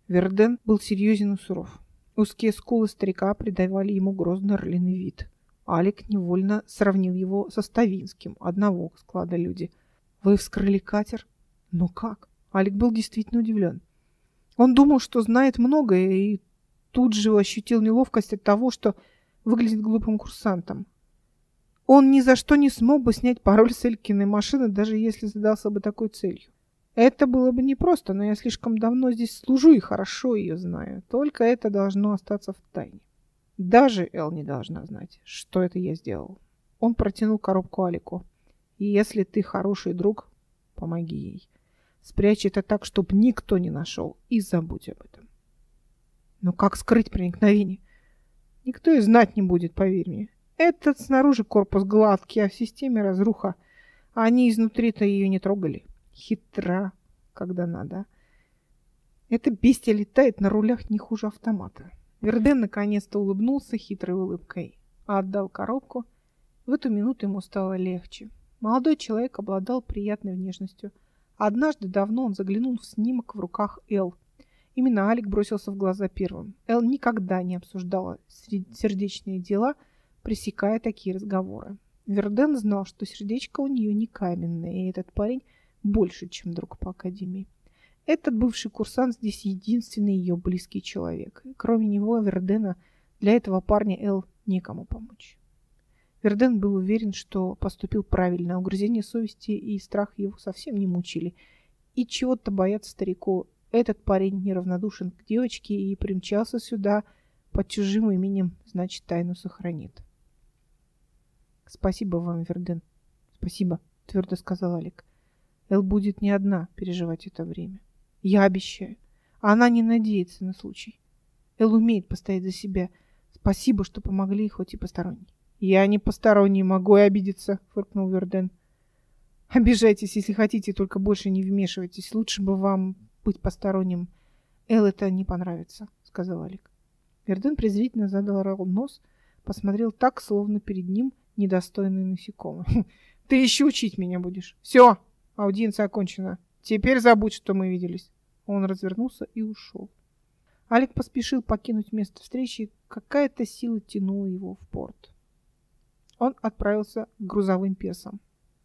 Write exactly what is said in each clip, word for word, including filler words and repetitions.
Верден был серьезен и суров. Узкие скулы старика придавали ему грозный орлиный вид. Алик невольно сравнил его со Ставинским, одного склада люди. «Вы вскрыли катер?» «Ну как?» Алик был действительно удивлен. Он думал, что знает многое, и тут же ощутил неловкость от того, что выглядит глупым курсантом. Он ни за что не смог бы снять пароль с Элькиной машины, даже если задался бы такой целью. Это было бы непросто, но я слишком давно здесь служу и хорошо ее знаю. Только это должно остаться в тайне. Даже Эл не должна знать, что это я сделал. Он протянул коробку Алику. И если ты хороший друг, помоги ей. Спрячь это так, чтобы никто не нашел, и забудь об этом. Но как скрыть проникновение? Никто и знать не будет, поверь мне. Этот снаружи корпус гладкий, а в системе разруха. А они изнутри-то ее не трогали. Хитра, когда надо. Это бестия летает на рулях не хуже автомата. Верден наконец-то улыбнулся хитрой улыбкой, а отдал коробку. В эту минуту ему стало легче. Молодой человек обладал приятной внешностью. Однажды давно он заглянул в снимок в руках Эл. Именно Алик бросился в глаза первым. Эл никогда не обсуждала сердечные дела, пресекая такие разговоры. Верден знал, что сердечко у нее не каменное, и этот парень больше, чем друг по академии. Этот бывший курсант здесь единственный ее близкий человек. И кроме него, Вердена, для этого парня Эл некому помочь. Верден был уверен, что поступил правильно. Угрызения совести и страх его совсем не мучили. И чего-то бояться старику. Этот парень неравнодушен к девочке и примчался сюда под чужим именем, значит, тайну сохранит. «Спасибо вам, Верден». «Спасибо», — твердо сказал Алик. «Эл будет не одна переживать это время. Я обещаю. А она не надеется на случай. Эл умеет постоять за себя. Спасибо, что помогли, хоть и посторонние». «Я не посторонний, могу и обидеться», — фыркнул Верден. «Обижайтесь, если хотите, только больше не вмешивайтесь. Лучше бы вам быть посторонним. Эл это не понравится», — сказал Алик. Верден презрительно задрал нос, посмотрел так, словно перед ним недостойный насекомый. «Ты еще учить меня будешь? Все, аудиенция окончена. Теперь забудь, что мы виделись». Он развернулся и ушел. Алик поспешил покинуть место встречи, какая-то сила тянула его в порт. Он отправился к грузовым персам.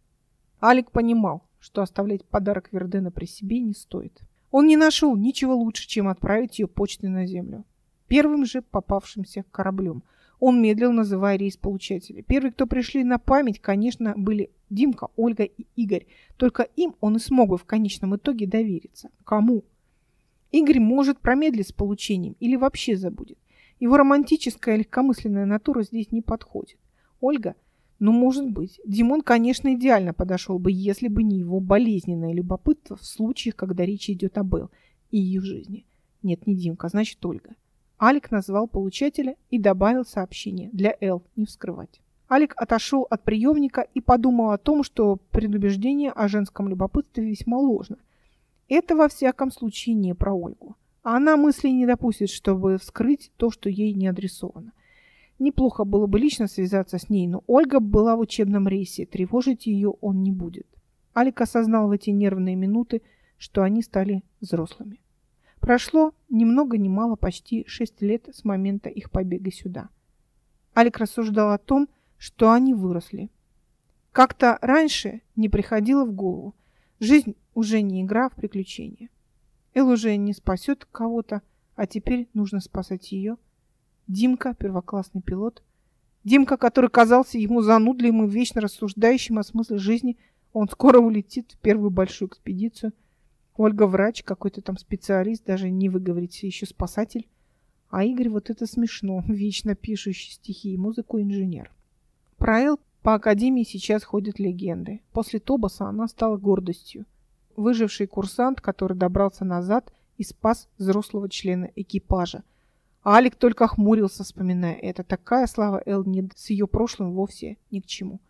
Алик понимал, что оставлять подарок Вердена при себе не стоит. Он не нашел ничего лучше, чем отправить ее почтой на землю. Первым же попавшимся кораблем. Он медлил, называя рейс получателя. Первые, кто пришли на память, конечно, были Димка, Ольга и Игорь. Только им он и смог бы в конечном итоге довериться. Кому? Игорь может промедлить с получением или вообще забудет. Его романтическая легкомысленная натура здесь не подходит. Ольга? Ну, может быть. Димон, конечно, идеально подошел бы, если бы не его болезненное любопытство в случаях, когда речь идет об Эл и ее жизни. Нет, не Димка, значит Ольга. Алик назвал получателя и добавил сообщение для Эл не вскрывать. Алик отошел от приемника и подумал о том, что предубеждение о женском любопытстве весьма ложно. Это во всяком случае не про Ольгу. Она мыслей не допустит, чтобы вскрыть то, что ей не адресовано. Неплохо было бы лично связаться с ней, но Ольга была в учебном рейсе, тревожить ее он не будет. Алик осознал в эти нервные минуты, что они стали взрослыми. Прошло ни много ни мало почти шесть лет с момента их побега сюда. Алик рассуждал о том, что они выросли. Как-то раньше не приходило в голову. Жизнь уже не игра в приключения. Эл уже не спасет кого-то, а теперь нужно спасать ее. Димка, первоклассный пилот. Димка, который казался ему занудливым и вечно рассуждающим о смысле жизни, он скоро улетит в первую большую экспедицию. Ольга врач, какой-то там специалист, даже не выговорите, еще спасатель. А Игорь вот это смешно, вечно пишущий стихи и музыку инженер. Про Эл по академии сейчас ходят легенды. После Тобаса она стала гордостью. Выживший курсант, который добрался назад и спас взрослого члена экипажа. А Алик только хмурился, вспоминая это. Такая слава Эл не с ее прошлым вовсе ни к чему.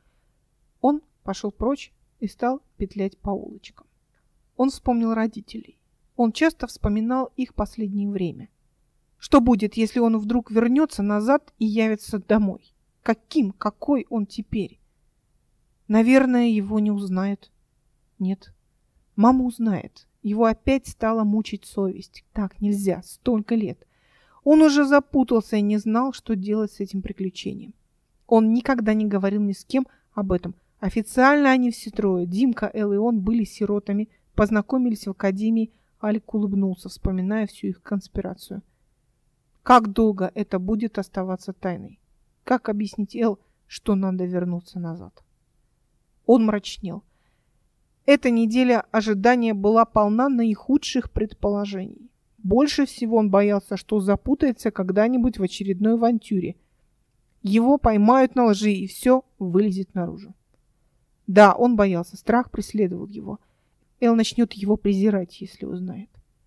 Он пошел прочь и стал петлять по улочкам. Он вспомнил родителей. Он часто вспоминал их последнее время. Что будет, если он вдруг вернется назад и явится домой? Каким, какой он теперь? Наверное, его не узнают. Нет, мама узнает. Его опять стала мучить совесть. Так нельзя, столько лет. Он уже запутался и не знал, что делать с этим приключением. Он никогда не говорил ни с кем об этом. Официально они все трое, Димка, Эл и он, были сиротами, познакомились в академии. Алик улыбнулся, вспоминая всю их конспирацию. Как долго это будет оставаться тайной? Как объяснить Эл, что надо вернуться назад? Он мрачнел. Эта неделя ожидания была полна наихудших предположений. Больше всего он боялся, что запутается когда-нибудь в очередной авантюре. Его поймают на лжи, и все вылезет наружу. Да, он боялся, страх преследовал его. Эл начнет его презирать, если узнает.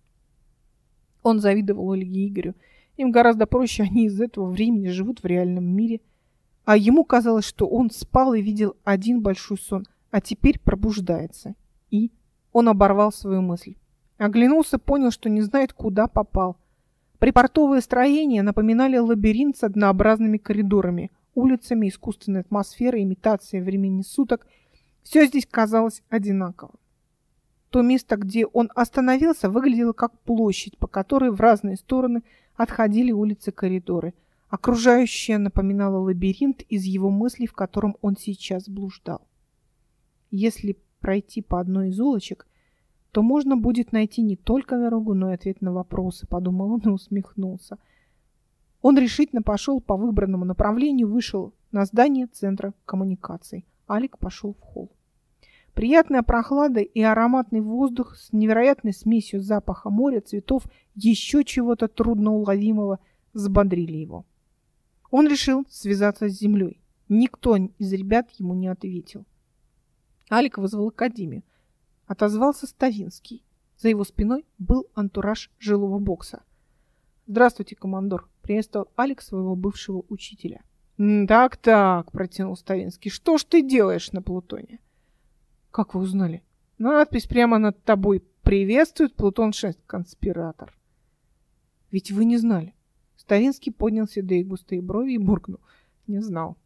Он завидовал Ольге и Игорю. Им гораздо проще, они из этого времени живут в реальном мире. А ему казалось, что он спал и видел один большой сон, а теперь пробуждается. И он оборвал свою мысль. Оглянулся, понял, что не знает, куда попал. Припортовые строения напоминали лабиринт с однообразными коридорами, улицами, искусственной атмосферой, имитацией времени суток. Все здесь казалось одинаковым. То место, где он остановился, выглядело как площадь, по которой в разные стороны отходили улицы-коридоры. Окружающее напоминало лабиринт из его мыслей, в котором он сейчас блуждал. Если пройти по одной из улочек, то можно будет найти не только дорогу, но и ответ на вопросы, подумал он и усмехнулся. Он решительно пошел по выбранному направлению, вышел на здание центра коммуникаций. Алик пошел в холл. Приятная прохлада и ароматный воздух с невероятной смесью запаха моря, цветов, еще чего-то трудноуловимого взбодрили его. Он решил связаться с землей. Никто из ребят ему не ответил. Алик вызвал академию. Отозвался Ставинский. За его спиной был антураж жилого бокса. «Здравствуйте, командор», — приветствовал Алик своего бывшего учителя. «Так-так», — протянул Ставинский, — «что ж ты делаешь на Плутоне?» «Как вы узнали?» «Надпись прямо над тобой. Приветствует Плутон-шесть, конспиратор». «Ведь вы не знали». Ставинский поднял седые густые брови и буркнул. «Не знал».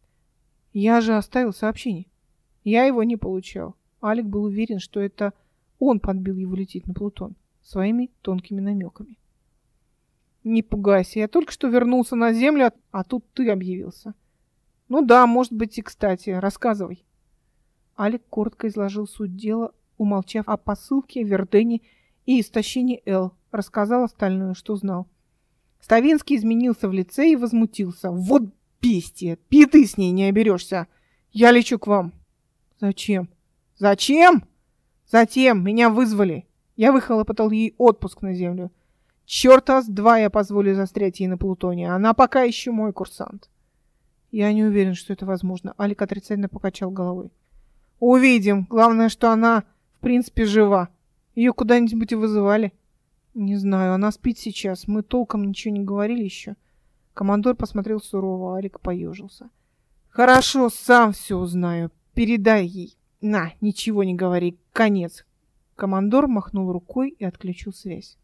«Я же оставил сообщение». «Я его не получал». Алик был уверен, что это он подбил его лететь на Плутон своими тонкими намеками. «Не пугайся, я только что вернулся на Землю, а тут ты объявился». «Ну да, может быть и кстати. Рассказывай». Алик коротко изложил суть дела, умолчав о посылке, Вердене и истощении Эл. Рассказал остальное, что знал. Ставинский изменился в лице и возмутился. «Вот бестия! Пяты с ней не оберешься! Я лечу к вам!» «Зачем?» «Зачем?» «Затем меня вызвали. Я выхлопотал ей отпуск на Землю. Черта с два я позволю застрять ей на Плутоне. Она пока еще мой курсант». «Я не уверен, что это возможно». Алик отрицательно покачал головой. «Увидим. Главное, что она, в принципе, жива. Ее куда-нибудь и вызывали?» «Не знаю. Она спит сейчас. Мы толком ничего не говорили еще». Командор посмотрел сурово, а Алик поежился. «Хорошо, сам все узнаю. Передай ей. На, ничего не говори. Конец». Командор махнул рукой и отключил связь.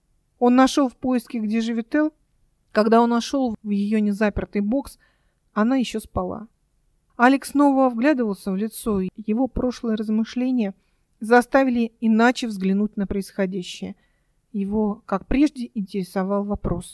Он нашел в поиске, где живет Эл. Когда он нашел в ее незапертый бокс, она еще спала. Алик снова вглядывался в лицо, и его прошлые размышления заставили иначе взглянуть на происходящее. Его, как прежде, интересовал вопрос.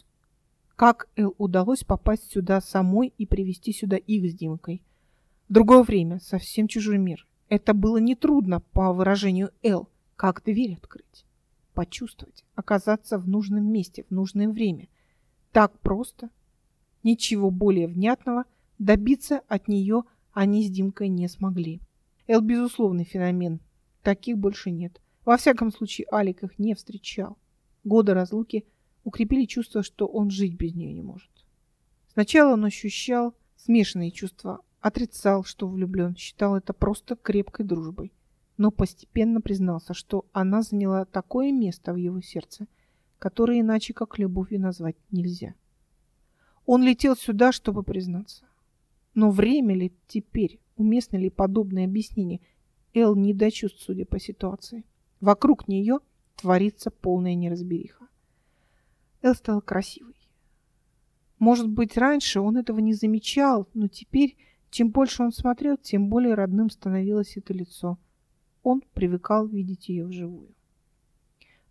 Как Эл удалось попасть сюда самой и привести сюда их с Димкой? В другое время, совсем чужой мир. Это было нетрудно, по выражению Эл, как дверь открыть, почувствовать, оказаться в нужном месте, в нужное время. Так просто. Ничего более внятного добиться от нее они с Димкой не смогли. Эл безусловный феномен. Таких больше нет. Во всяком случае, Алик их не встречал. Годы разлуки укрепили чувство, что он жить без нее не может. Сначала он ощущал смешанные чувства, отрицал, что влюблен, считал это просто крепкой дружбой. Но постепенно признался, что она заняла такое место в его сердце, которое иначе как любовью назвать нельзя. Он летел сюда, чтобы признаться. Но время ли теперь, уместно ли подобное объяснение? Эл не до чувств, судя по ситуации. Вокруг нее творится полная неразбериха. Эл стала красивой. Может быть, раньше он этого не замечал, но теперь, чем больше он смотрел, тем более родным становилось это лицо. Он привыкал видеть ее вживую.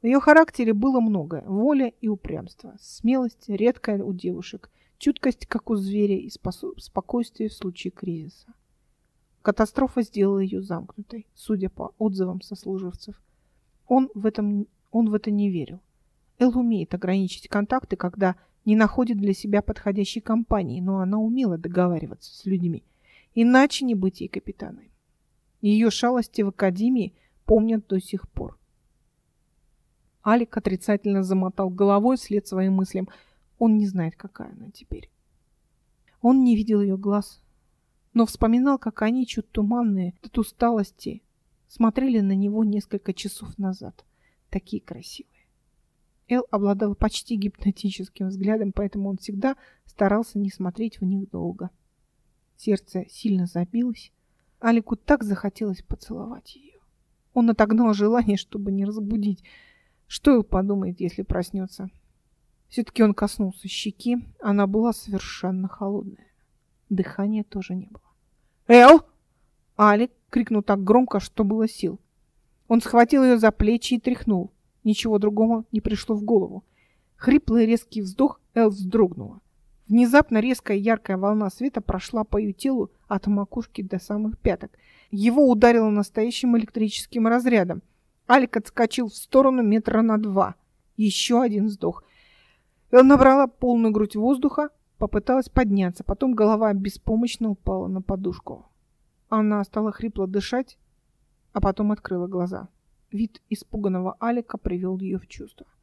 В ее характере было многое: воля и упрямство, смелость редкая у девушек, чуткость, как у зверя, и способ... спокойствие в случае кризиса. Катастрофа сделала ее замкнутой, судя по отзывам сослуживцев. Он в, этом... Он в это не верил. Эл умеет ограничить контакты, когда не находит для себя подходящей компании, но она умела договариваться с людьми, иначе не быть ей капитаной. Ее шалости в академии помнят до сих пор. Алик отрицательно замотал головой вслед своим мыслям. Он не знает, какая она теперь. Он не видел ее глаз, но вспоминал, как они, чуть туманные от усталости, смотрели на него несколько часов назад. Такие красивые. Эл обладал почти гипнотическим взглядом, поэтому он всегда старался не смотреть в них долго. Сердце сильно забилось. Алику так захотелось поцеловать ее. Он отогнал желание, чтобы не разбудить. Что Эл подумает, если проснется? Все-таки он коснулся щеки. Она была совершенно холодная. Дыхания тоже не было. «Эл!» Алик крикнул так громко, что было сил. Он схватил ее за плечи и тряхнул. Ничего другого не пришло в голову. Хриплый резкий вздох, Эл вздрогнула. Внезапно резкая яркая волна света прошла по ее телу от макушки до самых пяток. Его ударило настоящим электрическим разрядом. Алик отскочил в сторону метра на два. Еще один вздох. Эл набрала полную грудь воздуха, попыталась подняться, потом голова беспомощно упала на подушку. Она стала хрипло дышать, а потом открыла глаза. Вид испуганного Алика привел ее в чувство.